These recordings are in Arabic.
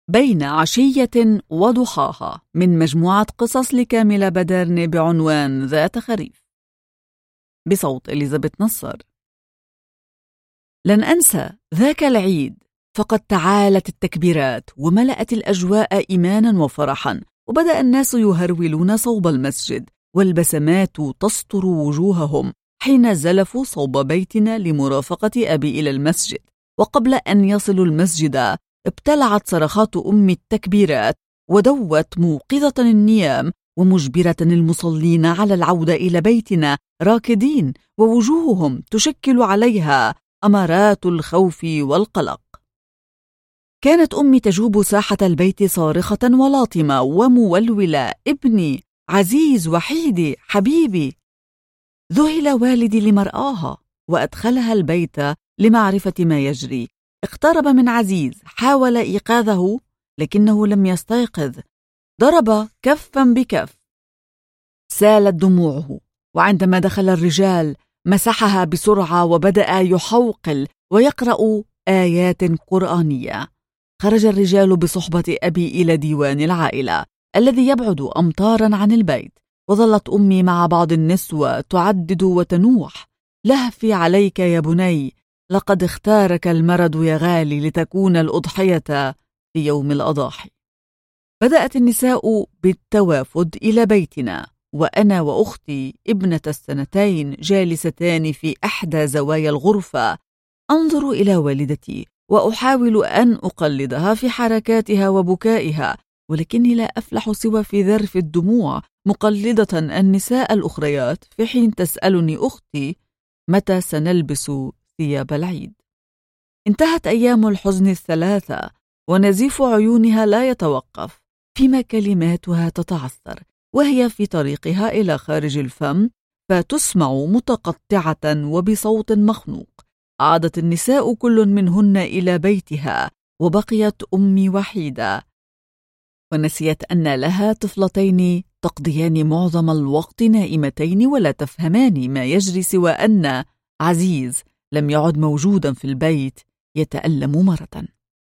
بين عشية وضحاها من مجموعة قصص لكاملة بدرني بعنوان ذات خريف، بصوت إليزابيث نصر. لن أنسى ذاك العيد، فقد تعالت التكبيرات وملأت الأجواء إيمانا وفرحا، وبدأ الناس يهرولون صوب المسجد، والبسمات تسطر وجوههم حين زلفوا صوب بيتنا لمرافقة أبي إلى المسجد. وقبل أن يصلوا المسجد ابتلعت صرخات أمي التكبيرات، ودوت موقظة النيام ومجبرة المصلين على العودة إلى بيتنا راكدين، ووجوههم تشكل عليها أمارات الخوف والقلق. كانت أمي تجوب ساحة البيت صارخة ولاطمة ومولولة: ابني عزيز وحيدي حبيبي. ذهل والدي لمرآها، وأدخلها البيت لمعرفة ما يجري. اقترب من عزيز، حاول إيقاظه لكنه لم يستيقظ. ضرب كفا بكف، سالت دموعه، وعندما دخل الرجال مسحها بسرعة وبدأ يحوقل ويقرأ آيات قرآنية. خرج الرجال بصحبة أبي إلى ديوان العائلة الذي يبعد أمتارا عن البيت، وظلت أمي مع بعض النسوة تعدد وتنوح: لهفي عليك يا بني، لقد اختارك المرض يا غالي لتكون الأضحية في يوم الأضاحي. بدأت النساء بالتوافد إلى بيتنا، وأنا وأختي ابنة السنتين جالستان في إحدى زوايا الغرفة، أنظر إلى والدتي وأحاول أن أقلدها في حركاتها وبكائها، ولكني لا أفلح سوى في ذرف الدموع مقلدة النساء الأخريات، في حين تسألني أختي متى سنلبس ثياب العيد. انتهت أيام الحزن الثلاثة، ونزيف عيونها لا يتوقف، فيما كلماتها تتعثر وهي في طريقها إلى خارج الفم، فتسمع متقطعة وبصوت مخنوق. عادت النساء كل منهن إلى بيتها، وبقيت أمي وحيدة، ونسيت أن لها طفلتين تقضيان معظم الوقت نائمتين ولا تفهمان ما يجري، سوى أن عزيز لم يعد موجودا في البيت يتألم مرة.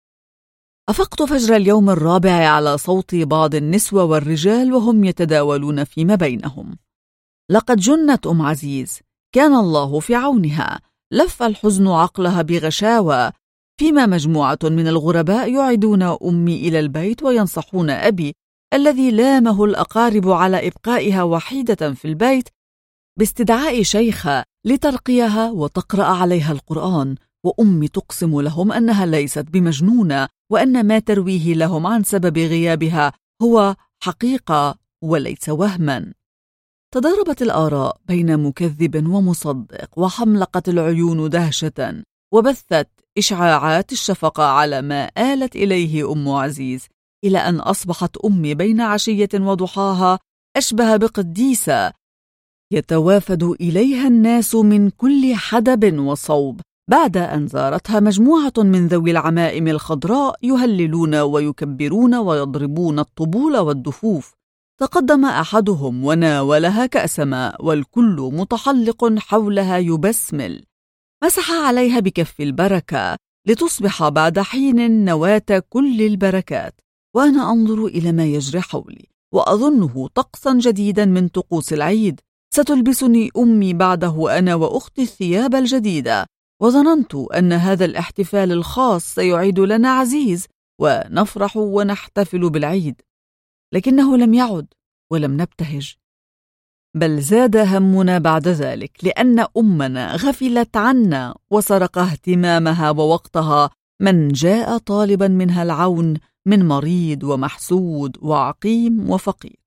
أفقت فجر اليوم الرابع على صوت بعض النسوة والرجال وهم يتداولون فيما بينهم: لقد جنت أم عزيز، كان الله في عونها. لف الحزن عقلها بغشاوة، فيما مجموعة من الغرباء يعيدون أمي إلى البيت وينصحون أبي الذي لامه الأقارب على إبقائها وحيدة في البيت باستدعاء شيخة لترقيها وتقرأ عليها القرآن، وأمي تقسم لهم أنها ليست بمجنونة، وأن ما ترويه لهم عن سبب غيابها هو حقيقة وليس وهما. تضاربت الآراء بين مكذب ومصدق، وحملقت العيون دهشة، وبثت إشعاعات الشفقة على ما آلت إليه أم عزيز، إلى أن أصبحت أمي بين عشية وضحاها أشبه بقديسة يتوافد إليها الناس من كل حدب وصوب، بعد أن زارتها مجموعة من ذوي العمائم الخضراء يهللون ويكبرون ويضربون الطبول والدفوف. تقدم أحدهم وناولها كأس ماء، والكل متحلق حولها يبسمل. مسح عليها بكف البركة لتصبح بعد حين نواة كل البركات، وأنا أنظر إلى ما يجري حولي وأظنه طقسا جديدا من طقوس العيد. ستلبسني أمي بعده أنا وأختي الثياب الجديدة، وظننت أن هذا الاحتفال الخاص سيعيد لنا عزيز ونفرح ونحتفل بالعيد، لكنه لم يعد ولم نبتهج، بل زاد همنا بعد ذلك، لأن أمنا غفلت عنا وسرق اهتمامها ووقتها من جاء طالبا منها العون من مريض ومحسود وعقيم وفقير.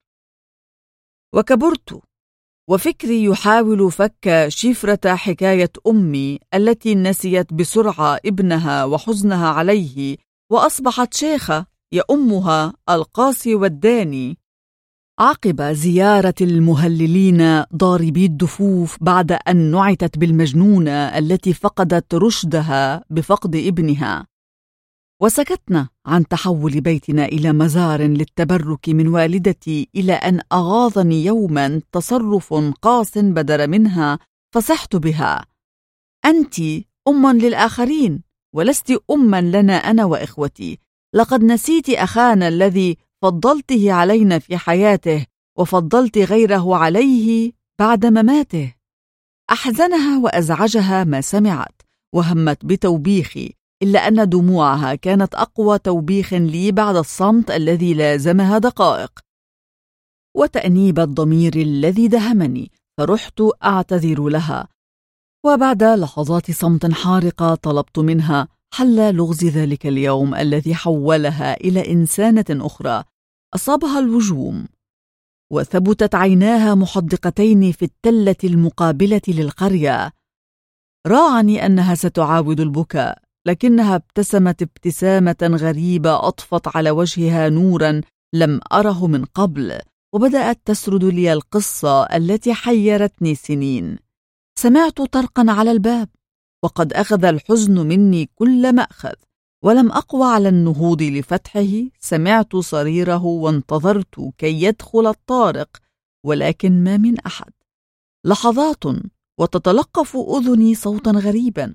وكبرت وفكري يحاول فك شفرة حكاية أمي التي نسيت بسرعة ابنها وحزنها عليه، وأصبحت شيخة يأمها القاسي والداني عقب زيارة المهللين ضاربي الدفوف، بعد أن نعتت بالمجنونة التي فقدت رشدها بفقد ابنها. وسكتنا عن تحول بيتنا إلى مزار للتبرك من والدتي، إلى أن أغاظني يوما تصرف قاس بدر منها، فصحت بها: أنت أم للآخرين ولست أما لنا أنا وإخوتي. لقد نسيت أخانا الذي فضلته علينا في حياته وفضلت غيره عليه بعد مماته. أحزنها وأزعجها ما سمعت، وهمت بتوبيخي، إلا أن دموعها كانت أقوى توبيخ لي بعد الصمت الذي لازمها دقائق وتأنيب الضمير الذي دهمني، فرحت أعتذر لها. وبعد لحظات صمت حارقة طلبت منها حل لغز ذلك اليوم الذي حولها إلى إنسانة أخرى. أصابها الوجوم، وثبتت عيناها محدقتين في التلة المقابلة للقرية. راعني أنها ستعاود البكاء، لكنها ابتسمت ابتسامة غريبة أطفت على وجهها نورا لم أره من قبل، وبدأت تسرد لي القصة التي حيرتني سنين. سمعت طرقا على الباب، وقد أخذ الحزن مني كل مأخذ، ولم أقوى على النهوض لفتحه. سمعت صريره وانتظرت كي يدخل الطارق، ولكن ما من أحد. لحظات وتتلقف أذني صوتا غريبا: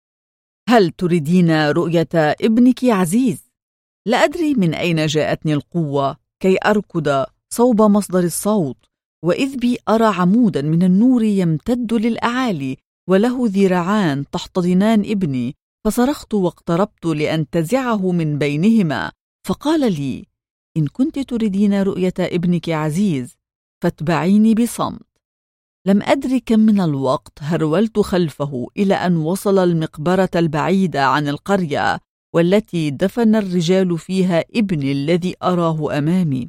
هل تريدين رؤية ابنك عزيز؟ لا أدري من أين جاءتني القوة كي أركض صوب مصدر الصوت، وإذ بي أرى عمودا من النور يمتد للأعالي وله ذراعان تحتضنان ابني، فصرخت واقتربت لأنتزعه من بينهما، فقال لي: إن كنت تريدين رؤية ابنك عزيز فاتبعيني بصمت. لم أدري كم من الوقت هرولت خلفه إلى أن وصل المقبرة البعيدة عن القرية، والتي دفن الرجال فيها ابني الذي أراه أمامي.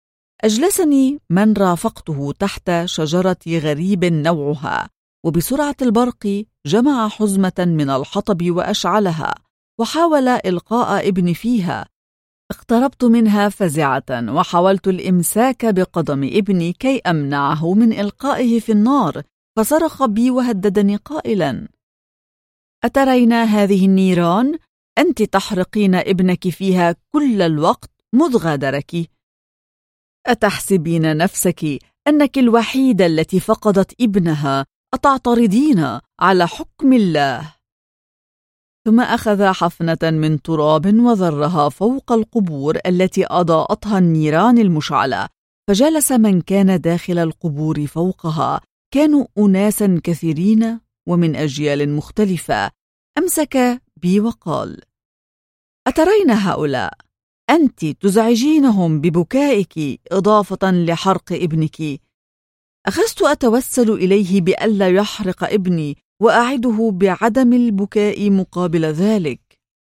أجلسني من رافقته تحت شجرة غريب نوعها، وبسرعة البرق جمع حزمة من الحطب وأشعلها، وحاول إلقاء ابني فيها. اقتربت منها فزعة، وحاولت الإمساك بقدم ابني كي أمنعه من إلقائه في النار، فصرخ بي وهددني قائلا: أترين هذه النيران؟ أنت تحرقين ابنك فيها كل الوقت مذ غادرك. أتحسبين نفسك أنك الوحيدة التي فقدت ابنها؟ أتعترضين على حكم الله؟ ثم أخذ حفنة من تراب وذرها فوق القبور التي أضاءتها النيران المشعلة، فجلس من كان داخل القبور فوقها. كانوا أناسا كثيرين ومن أجيال مختلفة. أمسك بي وقال: أترين هؤلاء؟ أنت تزعجينهم ببكائك إضافة لحرق ابنك. أخذت أتوسل إليه بألا يحرق ابني، وأعده بعدم البكاء مقابل ذلك.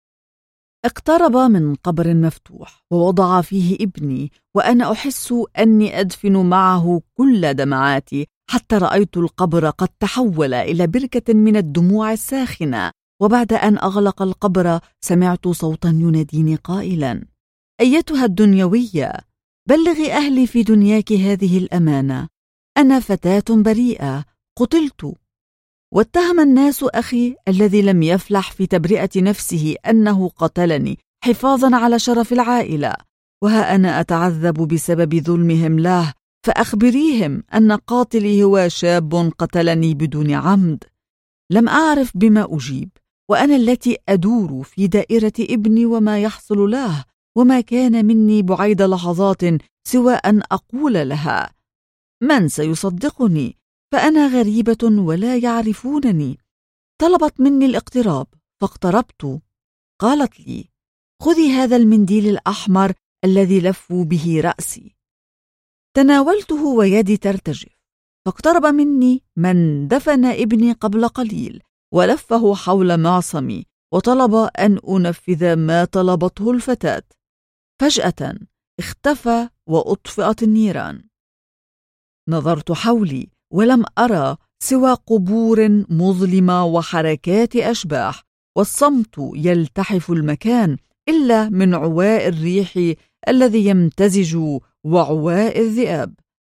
اقترب من قبر مفتوح ووضع فيه ابني، وأنا أحس أني أدفن معه كل دمعاتي، حتى رأيت القبر قد تحول إلى بركة من الدموع الساخنة. وبعد أن أغلق القبر سمعت صوتا يناديني قائلا: أيتها الدنيوية، بلغي أهلي في دنياك هذه الأمانة. أنا فتاة بريئة، قتلت. واتهم الناس أخي الذي لم يفلح في تبرئة نفسه أنه قتلني حفاظا على شرف العائلة، وها أنا أتعذب بسبب ظلمهم له. فأخبريهم أن قاتلي هو شاب قتلني بدون عمد. لم أعرف بما أجيب، وأنا التي أدور في دائرة ابني وما يحصل له، وما كان مني بعيد لحظات سوى أن أقول لها: من سيصدقني؟ فأنا غريبة ولا يعرفونني. طلبت مني الاقتراب، فاقتربت. قالت لي: خذي هذا المنديل الأحمر الذي لفوا به رأسي. تناولته ويدي ترتجف، فاقترب مني من دفن ابني قبل قليل ولفه حول معصمي، وطلب أن أنفذ ما طلبته الفتاة. فجأة اختفى وأطفئت النيران. نظرت حولي ولم أرى سوى قبور مظلمة وحركات أشباح، والصمت يلتحف المكان إلا من عواء الريح الذي يمتزج وعواء الذئاب.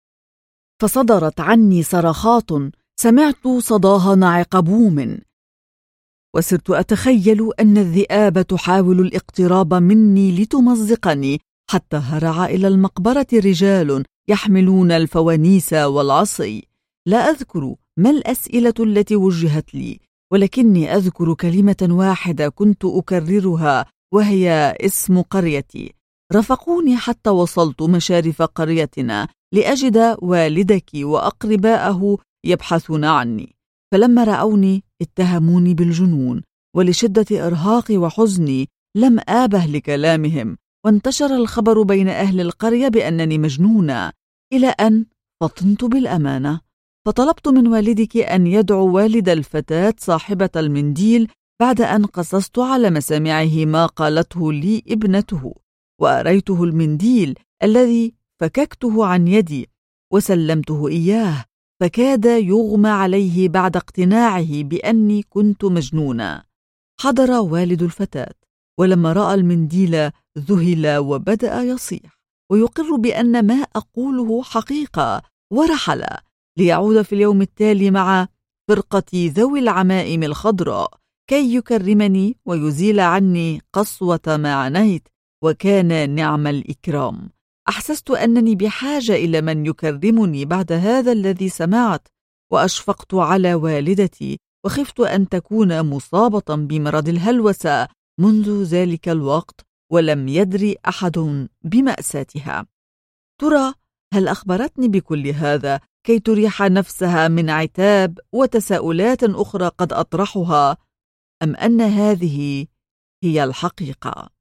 فصدرت عني صرخات سمعت صداها نعق بوم، وصرت أتخيل أن الذئاب تحاول الاقتراب مني لتمزقني، حتى هرع إلى المقبرة رجال يحملون الفوانيس والعصي. لا أذكر ما الأسئلة التي وجهت لي، ولكني أذكر كلمة واحدة كنت أكررها وهي اسم قريتي. رافقوني حتى وصلت مشارف قريتنا لأجد والدك وأقرباءه يبحثون عني، فلما رأوني اتهموني بالجنون، ولشدة إرهاقي وحزني لم آبه لكلامهم، وانتشر الخبر بين أهل القرية بأنني مجنونة، إلى أن فطنت بالأمانة، فطلبت من والدك أن يدعو والد الفتاة صاحبة المنديل بعد أن قصصت على مسامعه ما قالته لي ابنته، وأريته المنديل الذي فككته عن يدي وسلمته إياه، فكاد يغمى عليه بعد اقتناعه بأني كنت مجنونة. حضر والد الفتاة، ولما رأى المنديل ذهل وبدأ يصيح ويقر بأن ما أقوله حقيقة، ورحل ليعود في اليوم التالي مع فرقة ذوي العمائم الخضراء كي يكرمني ويزيل عني قسوة ما عانيت، وكان نعم الإكرام. أحسست أنني بحاجة إلى من يكرمني بعد هذا الذي سمعت، وأشفقت على والدتي، وخفت أن تكون مصابة بمرض الهلوسة منذ ذلك الوقت ولم يدري أحد بمأساتها. ترى هل أخبرتني بكل هذا كي تريح نفسها من عتاب وتساؤلات أخرى قد أطرحها، أم أن هذه هي الحقيقة؟